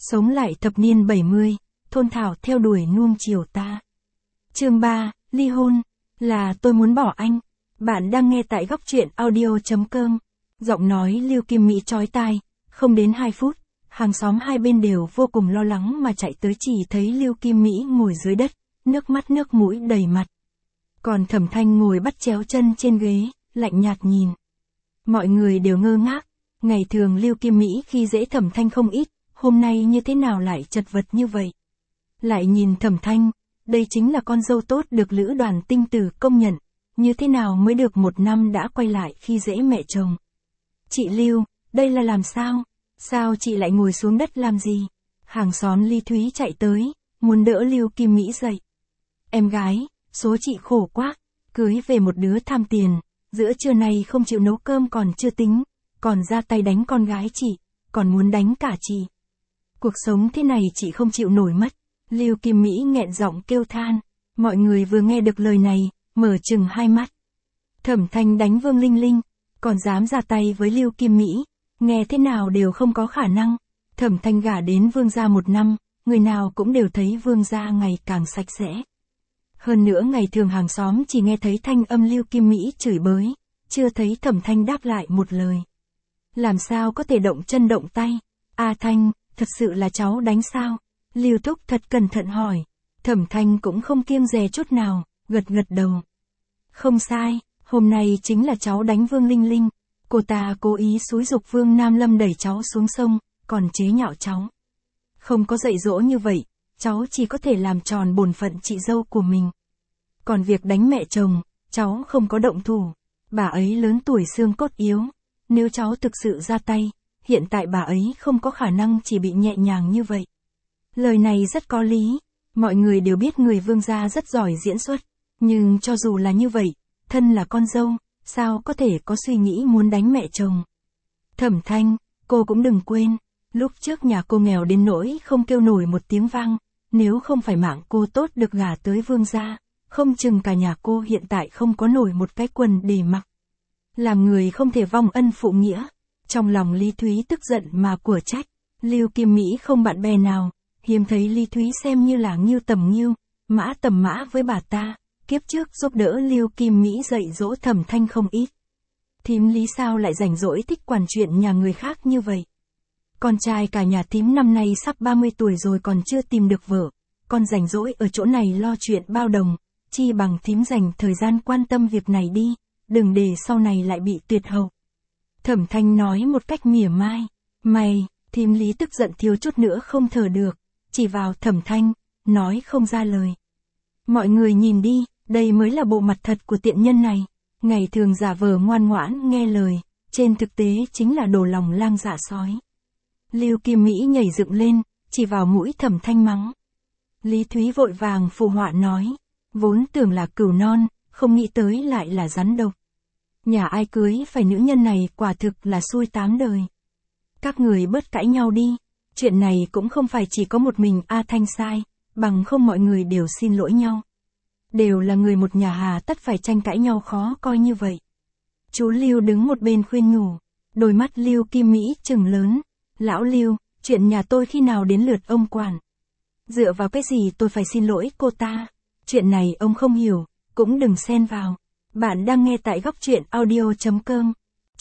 Sống lại thập niên 70, thôn thảo theo đuổi nuông chiều ta. Chương 3, ly hôn, là tôi muốn bỏ anh. Bạn đang nghe tại góc truyện audio.com. Giọng nói Lưu Kim Mỹ chói tai, không đến 2 phút, hàng xóm hai bên đều vô cùng lo lắng mà chạy tới chỉ thấy Lưu Kim Mỹ ngồi dưới đất, nước mắt nước mũi đầy mặt. Còn Thẩm Thanh ngồi bắt chéo chân trên ghế, lạnh nhạt nhìn. Mọi người đều ngơ ngác, ngày thường Lưu Kim Mỹ khi dễ Thẩm Thanh không ít, hôm nay như thế nào lại chật vật như vậy. Lại nhìn Thẩm Thanh, đây chính là con dâu tốt được Lữ Đoàn Tinh Tử công nhận, như thế nào mới được 1 năm đã quay lại khi dễ mẹ chồng. Chị Lưu, đây là làm sao? Sao chị lại ngồi xuống đất làm gì? Hàng xóm Lý Thúy chạy tới, muốn đỡ Lưu Kim Mỹ dậy. Em gái, số chị khổ quá, cưới về một đứa tham tiền, giữa trưa này không chịu nấu cơm còn chưa tính, còn ra tay đánh con gái chị, còn muốn đánh cả chị. Cuộc sống thế này chị không chịu nổi mất. Lưu Kim Mỹ nghẹn giọng kêu than. Mọi người vừa nghe được lời này, mở trừng hai mắt. Thẩm Thanh đánh Vương Linh Linh, còn dám ra tay với Lưu Kim Mỹ, nghe thế nào đều không có khả năng. Thẩm Thanh gả đến Vương gia 1 năm, người nào cũng đều thấy Vương gia ngày càng sạch sẽ. Hơn nữa ngày thường hàng xóm chỉ nghe thấy thanh âm Lưu Kim Mỹ chửi bới, chưa thấy Thẩm Thanh đáp lại một lời. Làm sao có thể động chân động tay? A Thanh, thật sự là cháu đánh sao? Lưu Thúc thật cẩn thận hỏi. Thẩm Thanh cũng không kiêng dè chút nào, gật gật đầu. Không sai, hôm nay chính là cháu đánh Vương Linh Linh. Cô ta cố ý xúi giục Vương Nam Lâm đẩy cháu xuống sông, còn chế nhạo cháu. Không có dạy dỗ như vậy, cháu chỉ có thể làm tròn bổn phận chị dâu của mình. Còn việc đánh mẹ chồng, cháu không có động thủ. Bà ấy lớn tuổi xương cốt yếu. Nếu cháu thực sự ra tay, hiện tại bà ấy không có khả năng chỉ bị nhẹ nhàng như vậy. Lời này rất có lý, mọi người đều biết người Vương gia rất giỏi diễn xuất, nhưng cho dù là như vậy, thân là con dâu, sao có thể có suy nghĩ muốn đánh mẹ chồng. Thẩm Thanh, cô cũng đừng quên, lúc trước nhà cô nghèo đến nỗi không kêu nổi một tiếng vang, nếu không phải mạng cô tốt được gả tới Vương gia, không chừng cả nhà cô hiện tại không có nổi một cái quần để mặc. Làm người không thể vong ân phụ nghĩa. Trong lòng Lý Thúy tức giận mà của trách, Lưu Kim Mỹ không bạn bè nào, hiếm thấy Lý Thúy xem như là Ngưu tầm Ngưu, Mã tầm Mã với bà ta, kiếp trước giúp đỡ Lưu Kim Mỹ dạy dỗ Thẩm Thanh không ít. Thím Lý sao lại rảnh rỗi thích quản chuyện nhà người khác như vậy? Con trai cả nhà thím năm nay sắp 30 tuổi rồi còn chưa tìm được vợ, con rảnh rỗi ở chỗ này lo chuyện bao đồng, chi bằng thím dành thời gian quan tâm việc này đi, đừng để sau này lại bị tuyệt hậu. Thẩm Thanh nói một cách mỉa mai. Mày, thím Lý tức giận thiếu chút nữa không thở được, chỉ vào Thẩm Thanh, nói không ra lời. Mọi người nhìn đi, đây mới là bộ mặt thật của tiện nhân này. Ngày thường giả vờ ngoan ngoãn nghe lời, trên thực tế chính là đồ lòng lang dạ sói. Lưu Kim Mỹ nhảy dựng lên, chỉ vào mũi Thẩm Thanh mắng. Lý Thúy vội vàng phụ họa nói, vốn tưởng là cừu non, không nghĩ tới lại là rắn độc. Nhà ai cưới phải nữ nhân này quả thực là xui 8 đời. Các người bớt cãi nhau đi, chuyện này cũng không phải chỉ có một mình A Thanh sai, bằng không mọi người đều xin lỗi nhau. Đều là người một nhà hà tất phải tranh cãi nhau khó coi như vậy. Chú Lưu đứng một bên khuyên nhủ, đôi mắt Lưu Kim Mỹ trừng lớn. Lão Lưu, chuyện nhà tôi khi nào đến lượt ông quản? Dựa vào cái gì tôi phải xin lỗi cô ta? Chuyện này ông không hiểu, cũng đừng xen vào. Bạn đang nghe tại góc truyện audio.com.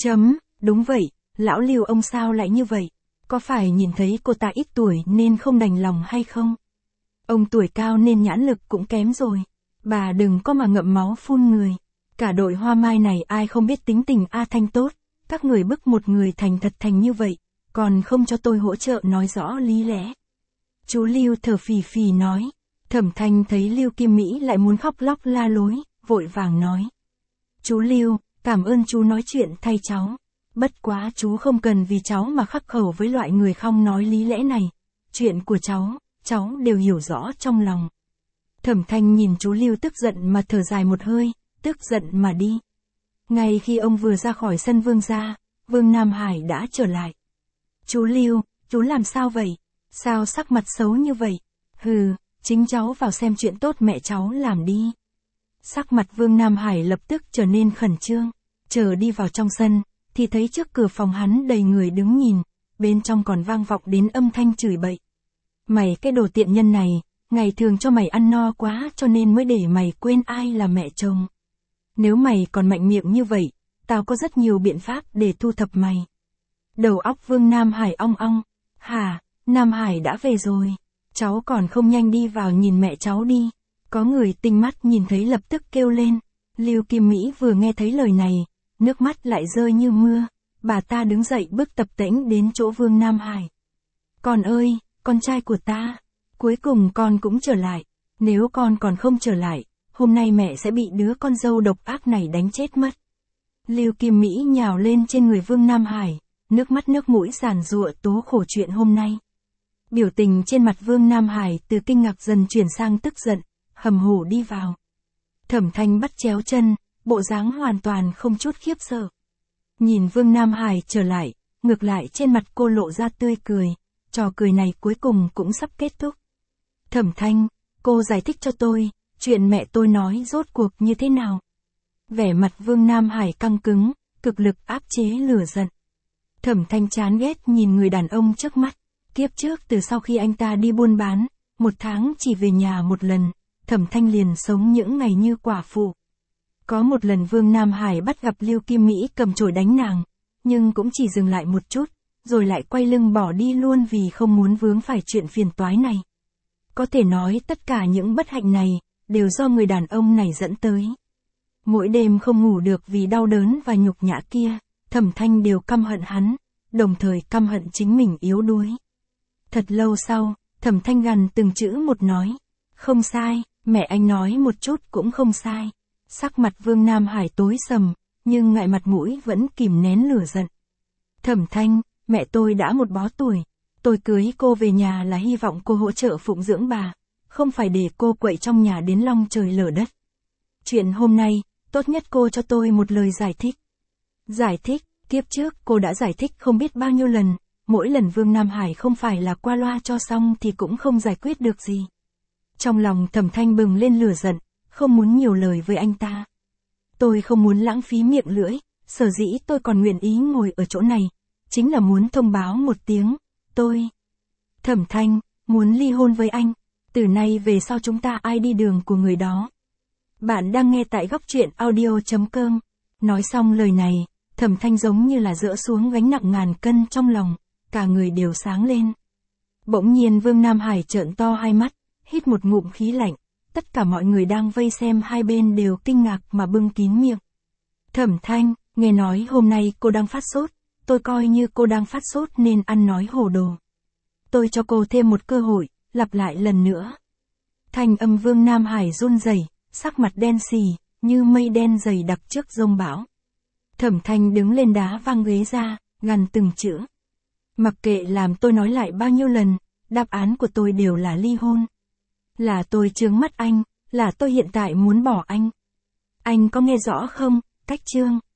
Đúng vậy, lão Lưu ông sao lại như vậy? Có phải nhìn thấy cô ta ít tuổi nên không đành lòng hay không? Ông tuổi cao nên nhãn lực cũng kém rồi. Bà đừng có mà ngậm máu phun người. Cả đội Hoa Mai này ai không biết tính tình A Thanh tốt. Các người bức một người thành thật thành như vậy, còn không cho tôi hỗ trợ nói rõ lý lẽ. Chú Lưu thở phì phì nói. Thẩm Thanh thấy Lưu Kim Mỹ lại muốn khóc lóc la lối, vội vàng nói. Chú Lưu, cảm ơn chú nói chuyện thay cháu. Bất quá chú không cần vì cháu mà khắc khẩu với loại người không nói lý lẽ này. Chuyện của cháu đều hiểu rõ trong lòng. Thẩm Thanh nhìn chú Lưu tức giận mà thở dài một hơi, tức giận mà đi. Ngay khi ông vừa ra khỏi sân Vương gia, Vương Nam Hải đã trở lại. Chú Lưu, chú làm sao vậy? Sao sắc mặt xấu như vậy? Hừ, chính cháu vào xem chuyện tốt mẹ cháu làm đi. Sắc mặt Vương Nam Hải lập tức trở nên khẩn trương, chờ đi vào trong sân, thì thấy trước cửa phòng hắn đầy người đứng nhìn, bên trong còn vang vọng đến âm thanh chửi bậy, Mày cái đồ tiện nhân này, ngày thường cho mày ăn no quá cho nên mới để mày quên ai là mẹ chồng. Nếu mày còn mạnh miệng như vậy, tao có rất nhiều biện pháp để thu thập mày. Đầu óc Vương Nam Hải ong ong. Hả, Nam Hải đã về rồi. Cháu còn không nhanh đi vào nhìn mẹ cháu đi. Có người tinh mắt nhìn thấy lập tức kêu lên. Lưu Kim Mỹ vừa nghe thấy lời này, nước mắt lại rơi như mưa. Bà ta đứng dậy bước tập tễnh đến chỗ Vương Nam Hải. Con ơi, con trai của ta, cuối cùng con cũng trở lại. Nếu con còn không trở lại, hôm nay mẹ sẽ bị đứa con dâu độc ác này đánh chết mất. Lưu Kim Mỹ nhào lên trên người Vương Nam Hải, nước mắt nước mũi giàn giụa tố khổ chuyện hôm nay. Biểu tình trên mặt Vương Nam Hải từ kinh ngạc dần chuyển sang tức giận, hầm hổ đi vào. Thẩm Thanh bắt chéo chân, bộ dáng hoàn toàn không chút khiếp sợ. Nhìn Vương Nam Hải trở lại, ngược lại trên mặt cô lộ ra tươi cười, trò cười này cuối cùng cũng sắp kết thúc. Thẩm Thanh, cô giải thích cho tôi, chuyện mẹ tôi nói rốt cuộc như thế nào? Vẻ mặt Vương Nam Hải căng cứng, cực lực áp chế lửa giận. Thẩm Thanh chán ghét nhìn người đàn ông trước mắt. Kiếp trước từ sau khi anh ta đi buôn bán, 1 tháng chỉ về nhà 1 lần, Thẩm Thanh liền sống những ngày như quả phụ. Có một lần Vương Nam Hải bắt gặp Lưu Kim Mỹ cầm chổi đánh nàng, nhưng cũng chỉ dừng lại một chút, rồi lại quay lưng bỏ đi luôn vì không muốn vướng phải chuyện phiền toái này. Có thể nói tất cả những bất hạnh này, đều do người đàn ông này dẫn tới. Mỗi đêm không ngủ được vì đau đớn và nhục nhã kia, Thẩm Thanh đều căm hận hắn, đồng thời căm hận chính mình yếu đuối. Thật lâu sau, Thẩm Thanh gằn từng chữ một nói. Không sai, mẹ anh nói một chút cũng không sai. Sắc mặt Vương Nam Hải tối sầm, nhưng ngại mặt mũi vẫn kìm nén lửa giận. Thẩm Thanh, mẹ tôi đã một bó tuổi. Tôi cưới cô về nhà là hy vọng cô hỗ trợ phụng dưỡng bà, không phải để cô quậy trong nhà đến long trời lở đất. Chuyện hôm nay, tốt nhất cô cho tôi một lời giải thích. Giải thích, kiếp trước cô đã giải thích không biết bao nhiêu lần, mỗi lần Vương Nam Hải không phải là qua loa cho xong thì cũng không giải quyết được gì. Trong lòng Thẩm Thanh bừng lên lửa giận, không muốn nhiều lời với anh ta. Tôi không muốn lãng phí miệng lưỡi, sở dĩ tôi còn nguyện ý ngồi ở chỗ này, chính là muốn thông báo một tiếng, tôi, Thẩm Thanh, muốn ly hôn với anh, từ nay về sau chúng ta ai đi đường của người đó. Bạn đang nghe tại góc truyện audio.com. Nói xong lời này, Thẩm Thanh giống như là dỡ xuống gánh nặng ngàn cân trong lòng, cả người đều sáng lên. Bỗng nhiên Vương Nam Hải trợn to hai mắt, hít một ngụm khí lạnh, tất cả mọi người đang vây xem hai bên đều kinh ngạc mà bưng kín miệng. Thẩm Thanh, nghe nói hôm nay cô đang phát sốt, tôi coi như cô đang phát sốt nên ăn nói hồ đồ. Tôi cho cô thêm một cơ hội, lặp lại lần nữa. Thanh âm Vương Nam Hải run rẩy, sắc mặt đen xì, như mây đen dày đặc trước giông bão. Thẩm Thanh đứng lên đá văng ghế ra, gằn từng chữ. Mặc kệ làm tôi nói lại bao nhiêu lần, đáp án của tôi đều là ly hôn. Là tôi chướng mắt anh, là tôi hiện tại muốn bỏ anh. Anh có nghe rõ không, Cách Trương?